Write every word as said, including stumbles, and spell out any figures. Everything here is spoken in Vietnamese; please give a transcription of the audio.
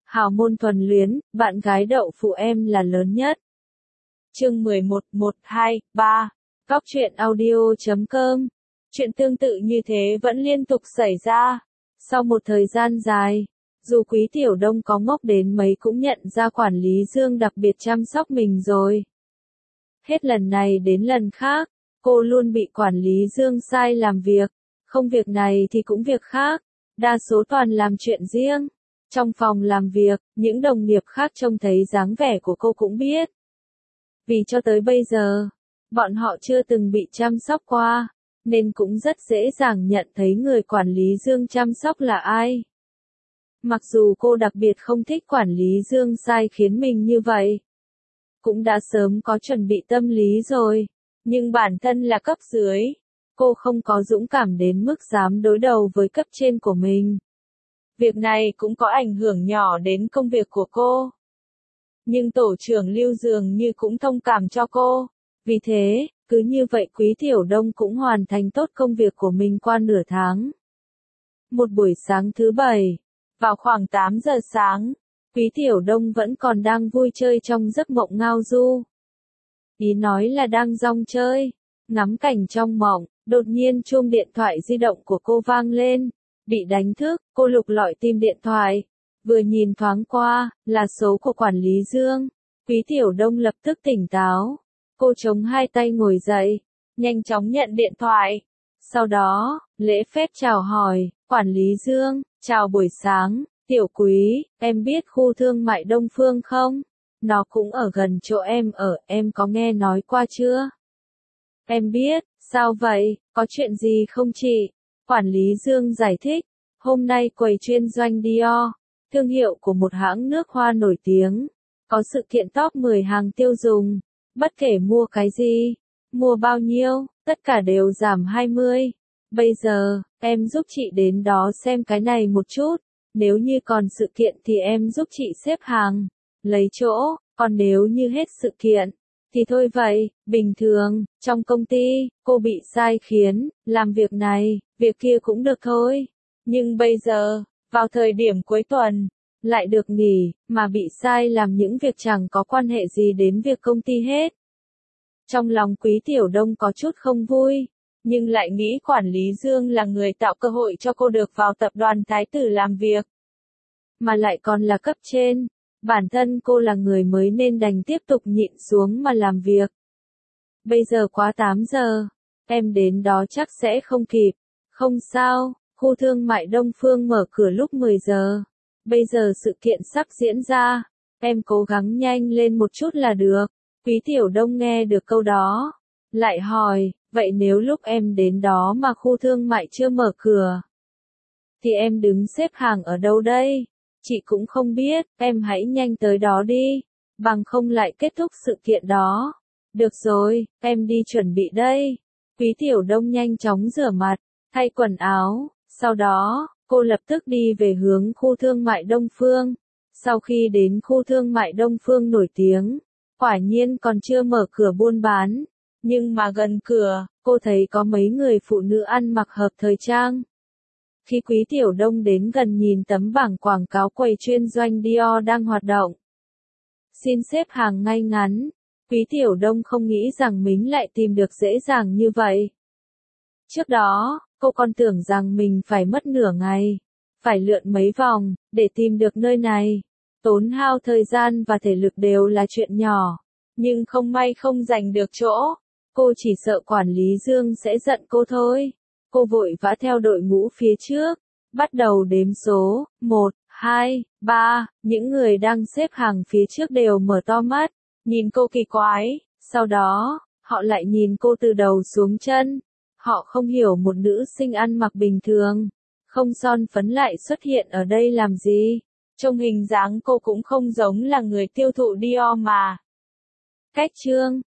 Hào môn thuần luyến, bạn gái đậu phụ em là lớn nhất. Chương mười một, một, hai, ba. Góc truyện audio chấm com. Chuyện tương tự như thế vẫn liên tục xảy ra. Sau một thời gian dài, dù Quý Tiểu Đông có ngốc đến mấy cũng nhận ra quản lý Dương đặc biệt chăm sóc mình rồi. Hết lần này đến lần khác, cô luôn bị quản lý Dương sai làm việc. Không việc này thì cũng việc khác, đa số toàn làm chuyện riêng. Trong phòng làm việc, những đồng nghiệp khác trông thấy dáng vẻ của cô cũng biết. Vì cho tới bây giờ, bọn họ chưa từng bị chăm sóc qua, nên cũng rất dễ dàng nhận thấy người quản lý Dương chăm sóc là ai. Mặc dù cô đặc biệt không thích quản lý Dương sai khiến mình như vậy, cũng đã sớm có chuẩn bị tâm lý rồi, nhưng bản thân là cấp dưới, cô không có dũng cảm đến mức dám đối đầu với cấp trên của mình. Việc này cũng có ảnh hưởng nhỏ đến công việc của cô. Nhưng tổ trưởng Lưu dường như cũng thông cảm cho cô. Vì thế, cứ như vậy Quý Tiểu Đông cũng hoàn thành tốt công việc của mình qua nửa tháng. Một buổi sáng thứ bảy, vào khoảng tám giờ sáng, Quý Tiểu Đông vẫn còn đang vui chơi trong giấc mộng ngao du. Ý nói là đang rong chơi, ngắm cảnh trong mộng, đột nhiên chuông điện thoại di động của cô vang lên. Bị đánh thức, cô lục lọi tìm điện thoại. Vừa nhìn thoáng qua, là số của quản lý Dương. Quý Tiểu Đông lập tức tỉnh táo. Cô chống hai tay ngồi dậy, nhanh chóng nhận điện thoại. Sau đó, lễ phép chào hỏi, quản lý Dương, chào buổi sáng, Tiểu Quý, em biết khu thương mại Đông Phương không? Nó cũng ở gần chỗ em ở, em có nghe nói qua chưa? Em biết, sao vậy, có chuyện gì không chị? Quản lý Dương giải thích, hôm nay quầy chuyên doanh Dior, thương hiệu của một hãng nước hoa nổi tiếng, có sự kiện top mười hàng tiêu dùng, bất kể mua cái gì, mua bao nhiêu, tất cả đều giảm hai mươi. Bây giờ, em giúp chị đến đó xem cái này một chút, nếu như còn sự kiện thì em giúp chị xếp hàng, lấy chỗ, còn nếu như hết sự kiện, thì thôi vậy. Bình thường, trong công ty, cô bị sai khiến, làm việc này, việc kia cũng được thôi. Nhưng bây giờ, vào thời điểm cuối tuần, lại được nghỉ, mà bị sai làm những việc chẳng có quan hệ gì đến việc công ty hết. Trong lòng Quý Tiểu Đông có chút không vui, nhưng lại nghĩ quản lý Dương là người tạo cơ hội cho cô được vào tập đoàn Thái Tử làm việc. Mà lại còn là cấp trên. Bản thân cô là người mới nên đành tiếp tục nhịn xuống mà làm việc. Bây giờ quá tám giờ, em đến đó chắc sẽ không kịp. Không sao, khu thương mại Đông Phương mở cửa lúc mười giờ. Bây giờ sự kiện sắp diễn ra, em cố gắng nhanh lên một chút là được. Quý Tiểu Đông nghe được câu đó, lại hỏi, vậy nếu lúc em đến đó mà khu thương mại chưa mở cửa, thì em đứng xếp hàng ở đâu đây? Chị cũng không biết, em hãy nhanh tới đó đi, bằng không lại kết thúc sự kiện đó. Được rồi, em đi chuẩn bị đây. Quý Tiểu Đông nhanh chóng rửa mặt, thay quần áo, sau đó, cô lập tức đi về hướng khu thương mại Đông Phương. Sau khi đến khu thương mại Đông Phương nổi tiếng, quả nhiên còn chưa mở cửa buôn bán, nhưng mà gần cửa, cô thấy có mấy người phụ nữ ăn mặc hợp thời trang. Khi Quý Tiểu Đông đến gần nhìn tấm bảng quảng cáo quầy chuyên doanh Dior đang hoạt động. Xin xếp hàng ngay ngắn. Quý Tiểu Đông không nghĩ rằng mình lại tìm được dễ dàng như vậy. Trước đó, cô còn tưởng rằng mình phải mất nửa ngày, phải lượn mấy vòng, để tìm được nơi này. Tốn hao thời gian và thể lực đều là chuyện nhỏ, nhưng không may không giành được chỗ. Cô chỉ sợ quản lý Dương sẽ giận cô thôi. Cô vội vã theo đội ngũ phía trước, bắt đầu đếm số, một, hai, ba, những người đang xếp hàng phía trước đều mở to mắt, nhìn cô kỳ quái, sau đó, họ lại nhìn cô từ đầu xuống chân. Họ không hiểu một nữ sinh ăn mặc bình thường, không son phấn lại xuất hiện ở đây làm gì, trông hình dáng cô cũng không giống là người tiêu thụ Dior mà. Cách chương,